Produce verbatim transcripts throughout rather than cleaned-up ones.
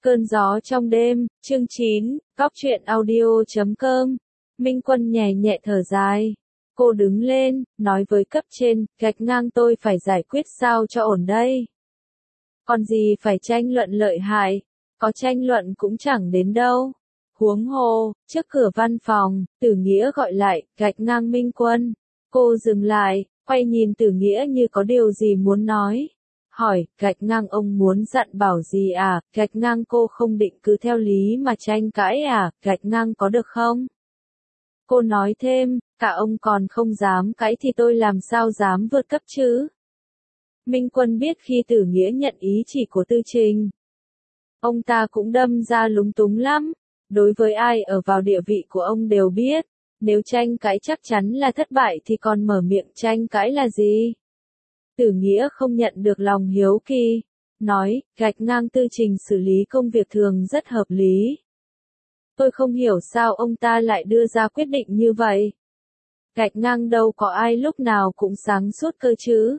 Cơn gió trong đêm, chương chín, Cóc truyện audio chấm com. Minh Quân nhẹ nhẹ thở dài. Cô đứng lên, nói với cấp trên, gạch ngang tôi phải giải quyết sao cho ổn đây. Còn gì phải tranh luận lợi hại, có tranh luận cũng chẳng đến đâu. Huống hồ, trước cửa văn phòng, Tử Nghĩa gọi lại, gạch ngang Minh Quân. Cô dừng lại, quay nhìn Tử Nghĩa như có điều gì muốn nói. Hỏi, gạch ngang ông muốn dặn bảo gì à, gạch ngang cô không định cứ theo lý mà tranh cãi à, gạch ngang có được không? Cô nói thêm, cả ông còn không dám cãi thì tôi làm sao dám vượt cấp chứ? Minh Quân biết khi Tử Nghĩa nhận ý chỉ của Tư Trình, ông ta cũng đâm ra lúng túng lắm. Đối với ai ở vào địa vị của ông đều biết, nếu tranh cãi chắc chắn là thất bại thì còn mở miệng tranh cãi là gì? Tử Nghĩa không nhận được lòng hiếu kỳ, nói, gạch ngang Tư Trình xử lý công việc thường rất hợp lý. Tôi không hiểu sao ông ta lại đưa ra quyết định như vậy. Gạch ngang đâu có ai lúc nào cũng sáng suốt cơ chứ.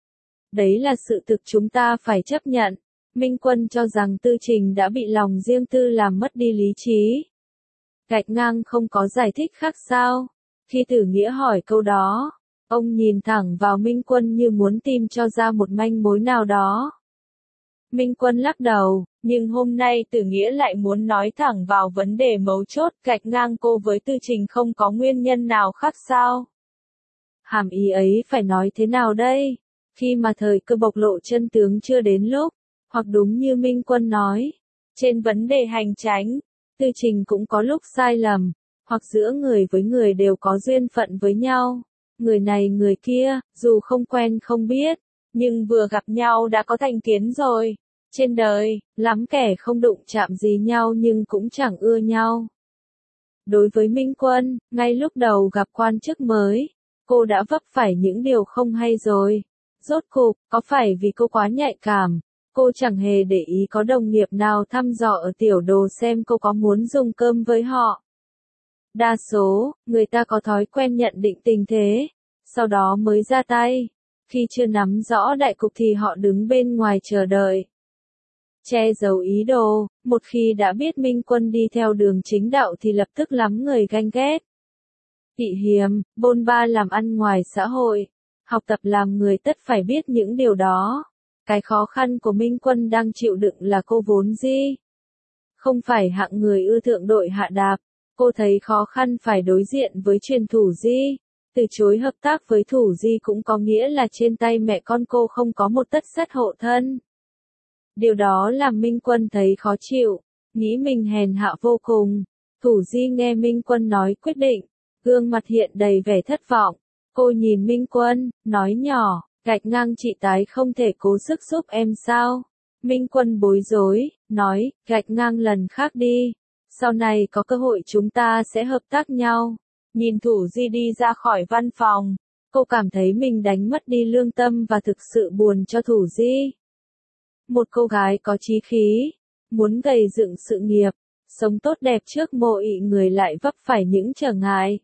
Đấy là sự thực chúng ta phải chấp nhận. Minh Quân cho rằng Tư Trình đã bị lòng riêng tư làm mất đi lý trí. Gạch ngang không có giải thích khác sao? Khi Tử Nghĩa hỏi câu đó, ông nhìn thẳng vào Minh Quân như muốn tìm cho ra một manh mối nào đó. Minh Quân lắc đầu, nhưng hôm nay Tử Nghĩa lại muốn nói thẳng vào vấn đề mấu chốt, gạch ngang cô với Tư Trình không có nguyên nhân nào khác sao? Hàm ý ấy phải nói thế nào đây? Khi mà thời cơ bộc lộ chân tướng chưa đến lúc, hoặc đúng như Minh Quân nói, trên vấn đề hành chánh, Tư Trình cũng có lúc sai lầm, hoặc giữa người với người đều có duyên phận với nhau. Người này người kia, dù không quen không biết, nhưng vừa gặp nhau đã có thành kiến rồi. Trên đời, lắm kẻ không đụng chạm gì nhau nhưng cũng chẳng ưa nhau. Đối với Minh Quân, ngay lúc đầu gặp quan chức mới, cô đã vấp phải những điều không hay rồi. Rốt cuộc, có phải vì cô quá nhạy cảm, cô chẳng hề để ý có đồng nghiệp nào thăm dò ở tiểu đồ xem cô có muốn dùng cơm với họ. Đa số, người ta có thói quen nhận định tình thế, sau đó mới ra tay. Khi chưa nắm rõ đại cục thì họ đứng bên ngoài chờ đợi, che giấu ý đồ. Một khi đã biết Minh Quân đi theo đường chính đạo thì lập tức lắm người ganh ghét. Tị hiềm, bôn ba làm ăn ngoài xã hội, học tập làm người tất phải biết những điều đó. Cái khó khăn của Minh Quân đang chịu đựng là cô vốn dĩ không phải hạng người ưa thượng đội hạ đạp. Cô thấy khó khăn phải đối diện với truyền thủ Di. Từ chối hợp tác với thủ Di cũng có nghĩa là trên tay mẹ con cô không có một tất sắt hộ thân. Điều đó làm Minh Quân thấy khó chịu, nghĩ mình hèn hạ vô cùng. Thủ Di nghe Minh Quân nói quyết định, gương mặt hiện đầy vẻ thất vọng. Cô nhìn Minh Quân, nói nhỏ, gạch ngang chị tái không thể cố sức giúp em sao? Minh Quân bối rối, nói, gạch ngang lần khác đi. Sau này có cơ hội chúng ta sẽ hợp tác nhau. Nhìn Thủ Di đi ra khỏi văn phòng, cô cảm thấy mình đánh mất đi lương tâm và thực sự buồn cho Thủ Di. Một cô gái có chí khí, muốn gầy dựng sự nghiệp, sống tốt đẹp trước mộ ị người lại vấp phải những trở ngại.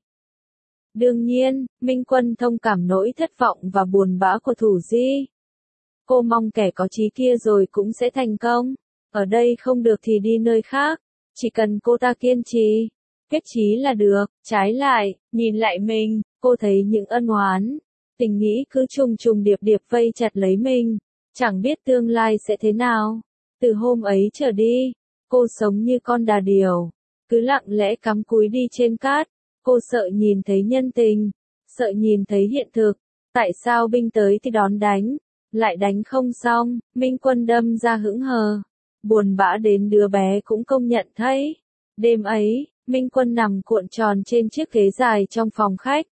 Đương nhiên, Minh Quân thông cảm nỗi thất vọng và buồn bã của Thủ Di. Cô mong kẻ có chí kia rồi cũng sẽ thành công. Ở đây không được thì đi nơi khác. Chỉ cần cô ta kiên trì, quyết chí là được. Trái lại, nhìn lại mình, cô thấy những ân oán, tình nghĩ cứ trùng trùng điệp điệp vây chặt lấy mình. Chẳng biết tương lai sẽ thế nào. Từ hôm ấy trở đi, cô sống như con đà điểu, cứ lặng lẽ cắm cúi đi trên cát. Cô sợ nhìn thấy nhân tình, sợ nhìn thấy hiện thực. Tại sao binh tới thì đón đánh, lại đánh không xong? Minh Quân đâm ra hững hờ, buồn bã đến đứa bé cũng công nhận thấy. Đêm ấy, Minh Quân nằm cuộn tròn trên chiếc ghế dài trong phòng khách.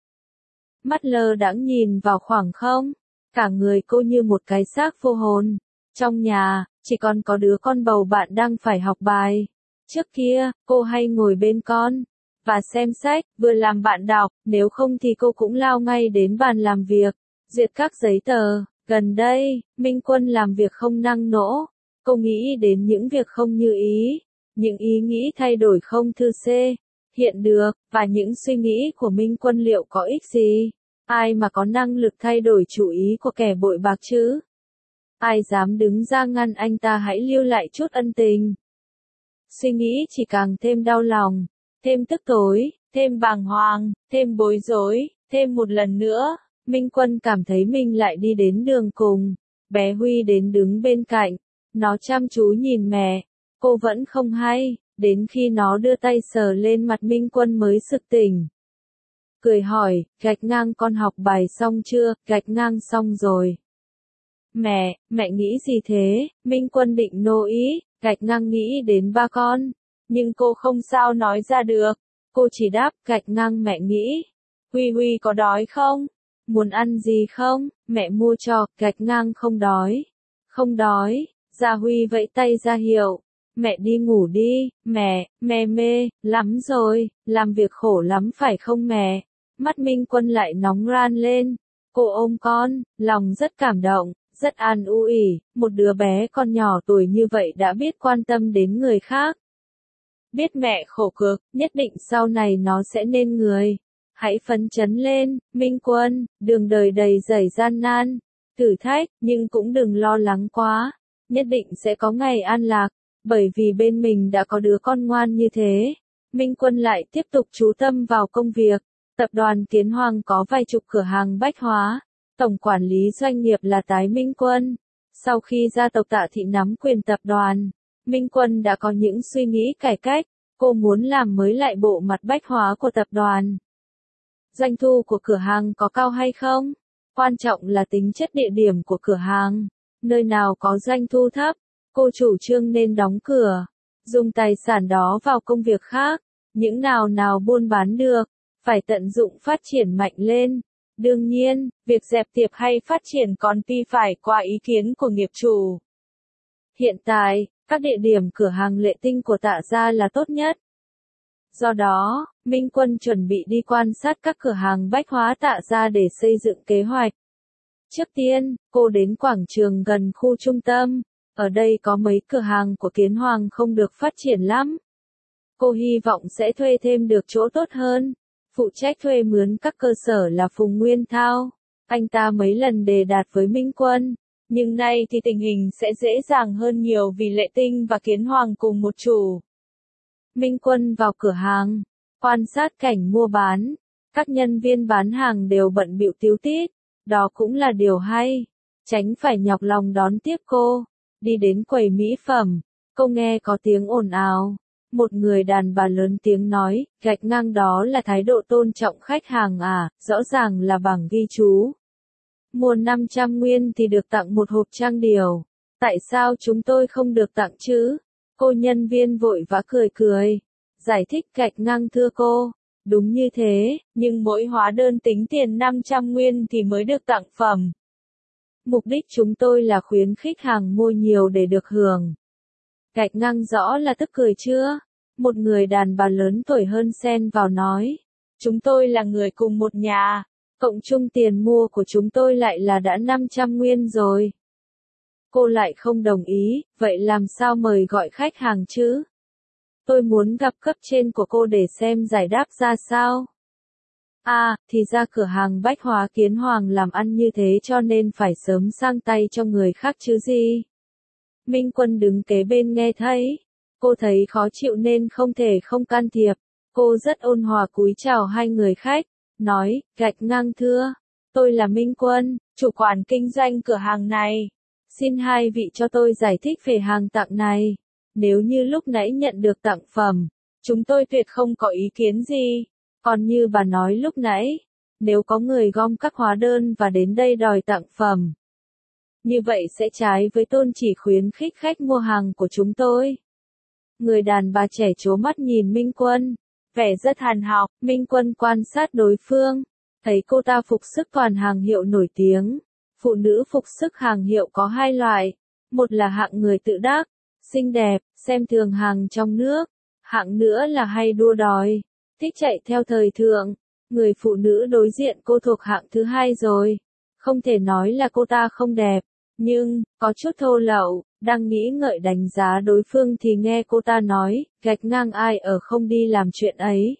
Mắt lơ đãng nhìn vào khoảng không, cả người cô như một cái xác vô hồn. Trong nhà, chỉ còn có đứa con bầu bạn đang phải học bài. Trước kia, cô hay ngồi bên con và xem sách, vừa làm bạn đọc, nếu không thì cô cũng lao ngay đến bàn làm việc, duyệt các giấy tờ. Gần đây, Minh Quân làm việc không năng nổ, cô nghĩ đến những việc không như ý, những ý nghĩ thay đổi không thư xê, hiện được, và những suy nghĩ của Minh Quân liệu có ích gì? Ai mà có năng lực thay đổi chủ ý của kẻ bội bạc chứ? Ai dám đứng ra ngăn anh ta hãy lưu lại chút ân tình? suy nghĩ chỉ càng thêm đau lòng, thêm tức tối, thêm bàng hoàng, thêm bối rối, thêm một lần nữa, Minh Quân cảm thấy mình lại đi đến đường cùng, bé Huy đến đứng bên cạnh, nó chăm chú nhìn mẹ, cô vẫn không hay, đến khi nó đưa tay sờ lên mặt Minh Quân mới sực tỉnh. Cười hỏi, gạch ngang con học bài xong chưa, gạch ngang xong rồi. Mẹ, mẹ nghĩ gì thế? Minh Quân định nô ý, gạch ngang nghĩ đến ba con. Nhưng cô không sao nói ra được. Cô chỉ đáp, gạch ngang mẹ nghĩ. Huy Huy có đói không? Muốn ăn gì không? Mẹ mua cho, gạch ngang không đói. Không đói, Gia Huy vẫy tay ra hiệu. Mẹ đi ngủ đi, mẹ, mẹ mê, lắm rồi, làm việc khổ lắm phải không mẹ? Mắt Minh Quân lại nóng ran lên. Cô ôm con, lòng rất cảm động, rất an ủi, một đứa bé con nhỏ tuổi như vậy đã biết quan tâm đến người khác. Biết mẹ khổ cực, nhất định sau này nó sẽ nên người. Hãy phấn chấn lên, Minh Quân, đường đời đầy dẫy gian nan, thử thách, nhưng cũng đừng lo lắng quá. Nhất định sẽ có ngày an lạc, bởi vì bên mình đã có đứa con ngoan như thế. Minh Quân lại tiếp tục chú tâm vào công việc. Tập đoàn Kiến Hoàng có vài chục cửa hàng bách hóa. Tổng quản lý doanh nghiệp là Tái Minh Quân. Sau khi gia tộc Tạ Thị nắm quyền tập đoàn, Minh Quân đã có những suy nghĩ cải cách. Cô muốn làm mới lại bộ mặt bách hóa của tập đoàn. Doanh thu của cửa hàng có cao hay không? Quan trọng là tính chất địa điểm của cửa hàng. Nơi nào có doanh thu thấp, cô chủ trương nên đóng cửa. Dùng tài sản đó vào công việc khác. Những nào nào buôn bán được, phải tận dụng phát triển mạnh lên. Đương nhiên, việc dẹp tiệp hay phát triển còn pi phải qua ý kiến của nghiệp chủ. Hiện tại, các địa điểm cửa hàng Lệ Tinh của Tạ gia là tốt nhất. Do đó, Minh Quân chuẩn bị đi quan sát các cửa hàng bách hóa Tạ gia để xây dựng kế hoạch. Trước tiên, cô đến quảng trường gần khu trung tâm. Ở đây có mấy cửa hàng của Kiến Hoàng không được phát triển lắm. Cô hy vọng sẽ thuê thêm được chỗ tốt hơn. Phụ trách thuê mướn các cơ sở là Phùng Nguyên Thao. Anh ta mấy lần đề đạt với Minh Quân. Nhưng nay thì tình hình sẽ dễ dàng hơn nhiều vì Lệ Tinh và Kiến Hoàng cùng một chủ. Minh Quân vào cửa hàng, quan sát cảnh mua bán. Các nhân viên bán hàng đều bận bịu tíu tít. Đó cũng là điều hay. Tránh phải nhọc lòng đón tiếp cô. Đi đến quầy mỹ phẩm, cô nghe có tiếng ồn ào. Một người đàn bà lớn tiếng nói, gạch ngang đó là thái độ tôn trọng khách hàng à, rõ ràng là bảng ghi chú. Mua năm trăm nguyên thì được tặng một hộp trang điều. Tại sao chúng tôi không được tặng chứ? Cô nhân viên vội vã cười cười. Giải thích gạch ngang thưa cô. Đúng như thế, nhưng mỗi hóa đơn tính tiền năm trăm nguyên thì mới được tặng phẩm. Mục đích chúng tôi là khuyến khích hàng mua nhiều để được hưởng. Gạch ngang rõ là tức cười chưa? Một người đàn bà lớn tuổi hơn xen vào nói. Chúng tôi là người cùng một nhà. Cộng chung tiền mua của chúng tôi lại là đã năm trăm nguyên rồi. Cô lại không đồng ý, vậy làm sao mời gọi khách hàng chứ? Tôi muốn gặp cấp trên của cô để xem giải đáp ra sao. À, thì ra cửa hàng bách hóa Kiến Hoàng làm ăn như thế cho nên phải sớm sang tay cho người khác chứ gì. Minh Quân đứng kế bên nghe thấy. Cô thấy khó chịu nên không thể không can thiệp. Cô rất ôn hòa cúi chào hai người khách. Nói, gạch ngang thưa. Tôi là Minh Quân, chủ quản kinh doanh cửa hàng này. Xin hai vị cho tôi giải thích về hàng tặng này. Nếu như lúc nãy nhận được tặng phẩm, chúng tôi tuyệt không có ý kiến gì. Còn như bà nói lúc nãy, nếu có người gom các hóa đơn và đến đây đòi tặng phẩm, như vậy sẽ trái với tôn chỉ khuyến khích khách mua hàng của chúng tôi. Người đàn bà trẻ trố mắt nhìn Minh Quân, vẻ rất hàn học. Minh Quân quan sát đối phương, thấy cô ta phục sức toàn hàng hiệu nổi tiếng. Phụ nữ phục sức hàng hiệu có hai loại, một là hạng người tự đắc, xinh đẹp, xem thường hàng trong nước, hạng nữa là hay đua đòi, thích chạy theo thời thượng. Người phụ nữ đối diện cô thuộc hạng thứ hai rồi. Không thể nói là cô ta không đẹp, nhưng, có chút thô lậu. Đang nghĩ ngợi đánh giá đối phương thì nghe cô ta nói, gạch ngang ai ở không đi làm chuyện ấy.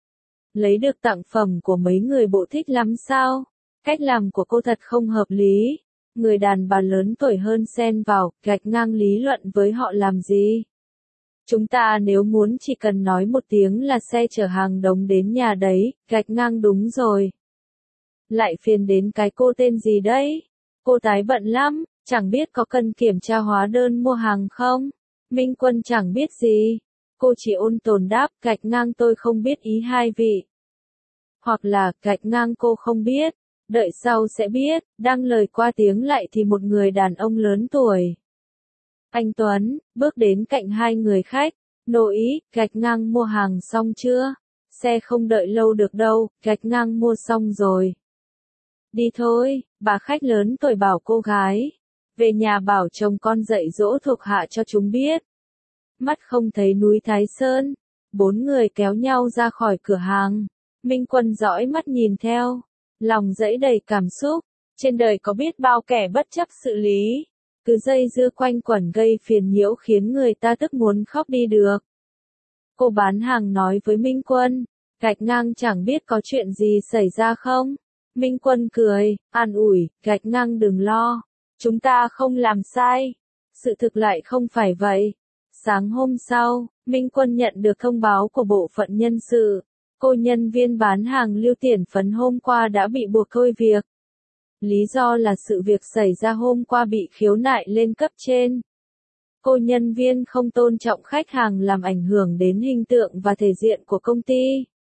Lấy được tặng phẩm của mấy người bộ thích lắm sao? Cách làm của cô thật không hợp lý. Người đàn bà lớn tuổi hơn xen vào, gạch ngang lý luận với họ làm gì? Chúng ta nếu muốn chỉ cần nói một tiếng là xe chở hàng đống đến nhà đấy, gạch ngang đúng rồi. Lại phiền đến cái cô tên gì đấy? Cô tái bận lắm, chẳng biết có cần kiểm tra hóa đơn mua hàng không? Minh Quân chẳng biết gì. Cô chỉ ôn tồn đáp, gạch ngang tôi không biết ý hai vị. Hoặc là, gạch ngang cô không biết, đợi sau sẽ biết, đang lời qua tiếng lại thì một người đàn ông lớn tuổi. Anh Tuấn, bước đến cạnh hai người khách, nô ý, gạch ngang mua hàng xong chưa? Xe không đợi lâu được đâu, gạch ngang mua xong rồi. Đi thôi, bà khách lớn tuổi bảo cô gái. Về nhà bảo chồng con dạy dỗ thuộc hạ cho chúng biết. Mắt không thấy núi Thái Sơn. Bốn người kéo nhau ra khỏi cửa hàng. Minh Quân dõi mắt nhìn theo. Lòng dẫy đầy cảm xúc. Trên đời có biết bao kẻ bất chấp sự lý. Cứ dây dưa quanh quẩn gây phiền nhiễu khiến người ta tức muốn khóc đi được. Cô bán hàng nói với Minh Quân. Gạch ngang chẳng biết có chuyện gì xảy ra không? Minh Quân cười, an ủi, gạch ngang đừng lo. Chúng ta không làm sai. Sự thực lại không phải vậy. Sáng hôm sau, Minh Quân nhận được thông báo của bộ phận nhân sự. Cô nhân viên bán hàng Lưu Tiền Phấn hôm qua đã bị buộc thôi việc. Lý do là sự việc xảy ra hôm qua bị khiếu nại lên cấp trên. Cô nhân viên không tôn trọng khách hàng làm ảnh hưởng đến hình tượng và thể diện của công ty.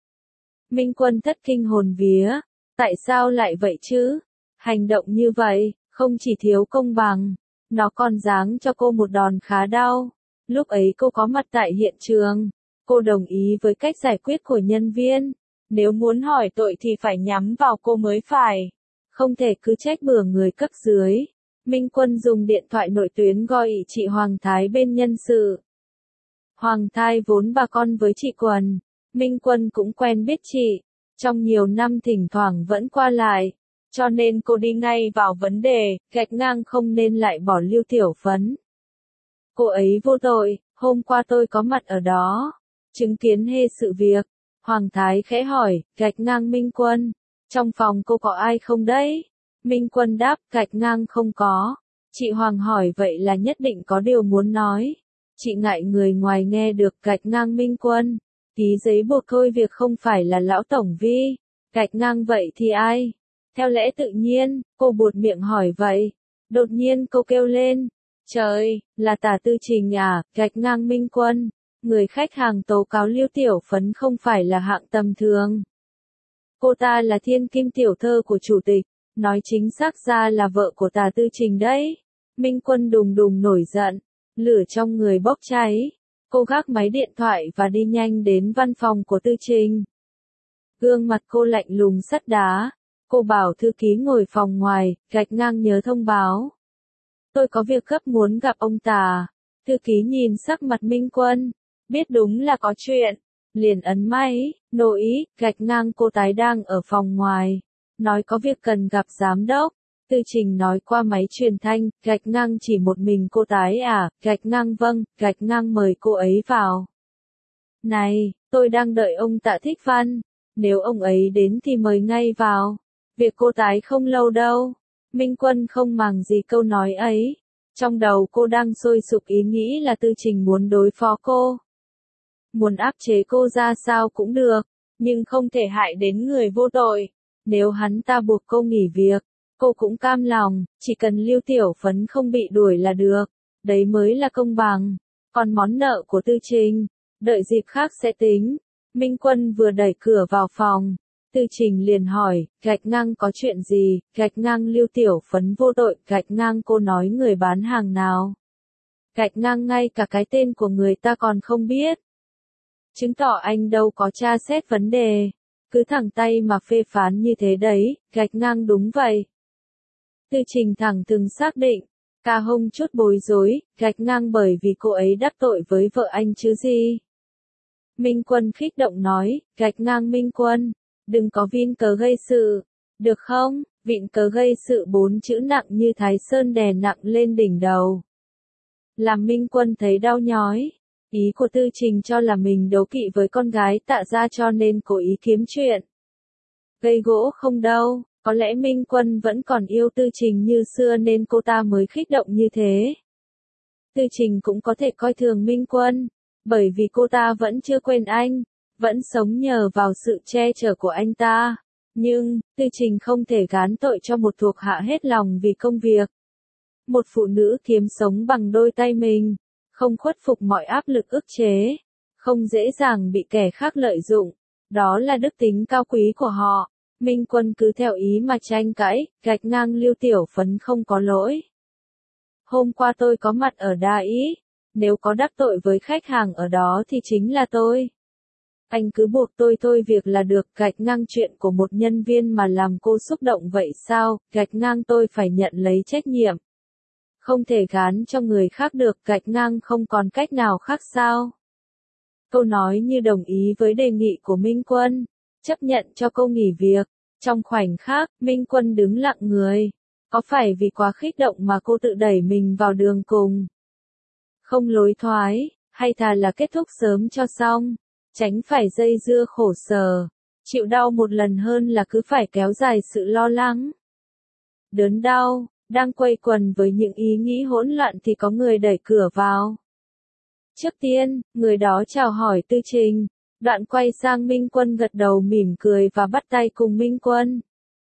Minh Quân thất kinh hồn vía. Tại sao lại vậy chứ? Hành động như vậy, không chỉ thiếu công bằng, nó còn giáng cho cô một đòn khá đau. Lúc ấy cô có mặt tại hiện trường. Cô đồng ý với cách giải quyết của nhân viên. Nếu muốn hỏi tội thì phải nhắm vào cô mới phải. Không thể cứ trách bừa người cấp dưới. Minh Quân dùng điện thoại nội tuyến gọi chị Hoàng Thái bên nhân sự. Hoàng Thái vốn bà con với chị Quần. Minh Quân cũng quen biết chị. Trong nhiều năm thỉnh thoảng vẫn qua lại. Cho nên cô đi ngay vào vấn đề, gạch ngang không nên lại bỏ Lưu Tiểu Phấn. Cô ấy vô tội, hôm qua tôi có mặt ở đó. Chứng kiến hết sự việc. Hoàng Thái khẽ hỏi, gạch ngang Minh Quân. Trong phòng cô có ai không đấy? Minh Quân đáp, gạch ngang không có. Chị Hoàng hỏi vậy là nhất định có điều muốn nói. Chị ngại người ngoài nghe được gạch ngang Minh Quân. Ký giấy buộc thôi việc không phải là lão tổng vi. Gạch ngang vậy thì ai? Theo lẽ tự nhiên, cô buột miệng hỏi vậy. Đột nhiên cô kêu lên. Trời, là Tả Tư Trình à, gạch ngang Minh Quân. Người khách hàng tố cáo Lưu Tiểu Phấn không phải là hạng tầm thường. Cô ta là thiên kim tiểu thơ của chủ tịch. Nói chính xác ra là vợ của Tả Tư Trình đấy. Minh Quân đùng đùng nổi giận. Lửa trong người bốc cháy. Cô gác máy điện thoại và đi nhanh đến văn phòng của Tư Trình. Gương mặt cô lạnh lùng sắt đá. Cô bảo thư ký ngồi phòng ngoài, gạch ngang nhớ thông báo. Tôi có việc gấp muốn gặp ông Tả. Thư ký nhìn sắc mặt Minh Quân. Biết đúng là có chuyện. Liền ấn máy, nô ý, gạch ngang cô tái đang ở phòng ngoài. Nói có việc cần gặp giám đốc. Tư Trình nói qua máy truyền thanh, gạch ngang chỉ một mình cô tái à, gạch ngang vâng, gạch ngang mời cô ấy vào. Này, tôi đang đợi ông Tạ Thích Văn. Nếu ông ấy đến thì mời ngay vào. Việc cô tái không lâu đâu. Minh Quân không màng gì câu nói ấy. Trong đầu cô đang sôi sục ý nghĩ là Tư Trình muốn đối phó cô. Muốn áp chế cô ra sao cũng được, nhưng không thể hại đến người vô tội. Nếu hắn ta buộc cô nghỉ việc, cô cũng cam lòng, chỉ cần Lưu Tiểu Phấn không bị đuổi là được. Đấy mới là công bằng. Còn món nợ của Tư Trình, đợi dịp khác sẽ tính. Minh Quân vừa đẩy cửa vào phòng. Tư Trình liền hỏi, gạch ngang có chuyện gì, gạch ngang Lưu Tiểu Phấn vô tội, gạch ngang cô nói người bán hàng nào. Gạch ngang ngay cả cái tên của người ta còn không biết. Chứng tỏ anh đâu có tra xét vấn đề. Cứ thẳng tay mà phê phán như thế đấy, gạch ngang đúng vậy. Tư Trình thẳng thừng xác định. Ca Hông chút bối rối, gạch ngang bởi vì cô ấy đắc tội với vợ anh chứ gì. Minh Quân khích động nói, gạch ngang Minh Quân. Đừng có vin cớ gây sự. Được không? Vịn cớ gây sự bốn chữ nặng như Thái Sơn đè nặng lên đỉnh đầu. Làm Minh Quân thấy đau nhói. Ý của Tư Trình cho là mình đấu kỵ với con gái Tạ gia cho nên cố ý kiếm chuyện. Gây gỗ không đâu, có lẽ Minh Quân vẫn còn yêu Tư Trình như xưa nên cô ta mới khích động như thế. Tư Trình cũng có thể coi thường Minh Quân. Bởi vì cô ta vẫn chưa quên anh, vẫn sống nhờ vào sự che chở của anh ta. Nhưng, Tư Trình không thể gán tội cho một thuộc hạ hết lòng vì công việc. Một phụ nữ kiếm sống bằng đôi tay mình, không khuất phục mọi áp lực ức chế, không dễ dàng bị kẻ khác lợi dụng. Đó là đức tính cao quý của họ. Minh Quân cứ theo ý mà tranh cãi, gạch ngang Lưu Tiểu Phấn không có lỗi. Hôm qua tôi có mặt ở Đa Ý, nếu có đắc tội với khách hàng ở đó thì chính là tôi. Anh cứ buộc tôi thôi việc là được, gạch ngang chuyện của một nhân viên mà làm cô xúc động vậy sao, gạch ngang tôi phải nhận lấy trách nhiệm. Không thể gán cho người khác được, gạch ngang không còn cách nào khác sao. Câu nói như đồng ý với đề nghị của Minh Quân, chấp nhận cho cô nghỉ việc. Trong khoảnh khắc, Minh Quân đứng lặng người. Có phải vì quá kích động mà cô tự đẩy mình vào đường cùng? Không lối thoái, hay thà là kết thúc sớm cho xong, tránh phải dây dưa khổ sở, chịu đau một lần hơn là cứ phải kéo dài sự lo lắng. Đớn đau, đang quây quần với những ý nghĩ hỗn loạn thì có người đẩy cửa vào. Trước tiên, người đó chào hỏi Tư Trình, đoạn quay sang Minh Quân gật đầu mỉm cười và bắt tay cùng Minh Quân.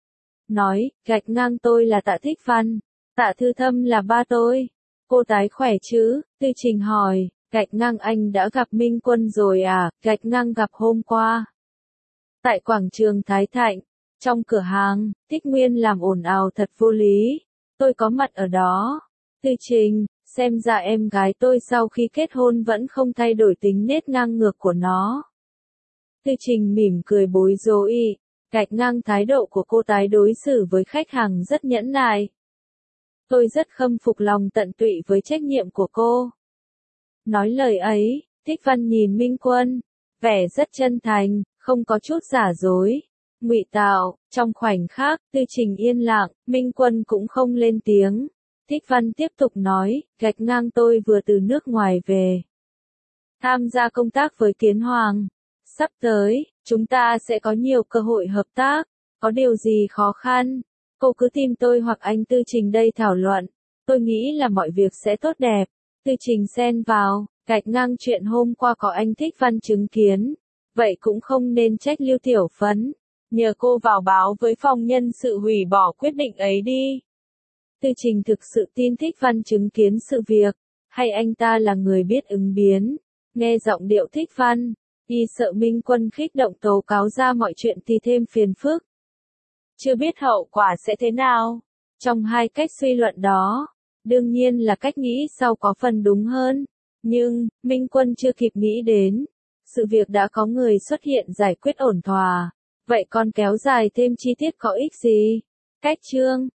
Nói, gạch ngang tôi là Tạ Thích Văn, Tạ Thư Thâm là ba tôi. Cô tái khỏe chứ? Tư Trình hỏi, gạch ngang anh đã gặp Minh Quân rồi à? Gạch ngang gặp hôm qua. Tại quảng trường Thái Thạnh, trong cửa hàng, Thích Nguyên làm ồn ào thật vô lý. Tôi có mặt ở đó. Tư Trình, xem ra em gái tôi sau khi kết hôn vẫn không thay đổi tính nết ngang ngược của nó. Tư Trình mỉm cười bối rối, gạch ngang thái độ của cô tái đối xử với khách hàng rất nhẫn nại. Tôi rất khâm phục lòng tận tụy với trách nhiệm của cô. Nói lời ấy, Thích Văn nhìn Minh Quân, vẻ rất chân thành, không có chút giả dối, ngụy tạo. Trong khoảnh khắc, Tư Trình yên lặng, Minh Quân cũng không lên tiếng. Thích Văn tiếp tục nói, gạch ngang tôi vừa từ nước ngoài về. Tham gia công tác với Kiến Hoàng. Sắp tới, chúng ta sẽ có nhiều cơ hội hợp tác. Có điều gì khó khăn? Cô cứ tìm tôi hoặc anh Tư Trình đây thảo luận. Tôi nghĩ là mọi việc sẽ tốt đẹp. Tư Trình xen vào, gạch ngang chuyện hôm qua có anh Thích Văn chứng kiến. Vậy cũng không nên trách Lưu Tiểu Phấn. Nhờ cô vào báo với phòng nhân sự hủy bỏ quyết định ấy đi. Tư Trình thực sự tin Thích Văn chứng kiến sự việc, hay anh ta là người biết ứng biến. Nghe giọng điệu Thích Văn, y sợ Minh Quân kích động tố cáo ra mọi chuyện thì thêm phiền phức. Chưa biết hậu quả sẽ thế nào. Trong hai cách suy luận đó, đương nhiên là cách nghĩ sau có phần đúng hơn. Nhưng, Minh Quân chưa kịp nghĩ đến. Sự việc đã có người xuất hiện giải quyết ổn thỏa. Vậy còn kéo dài thêm chi tiết có ích gì? Cách chương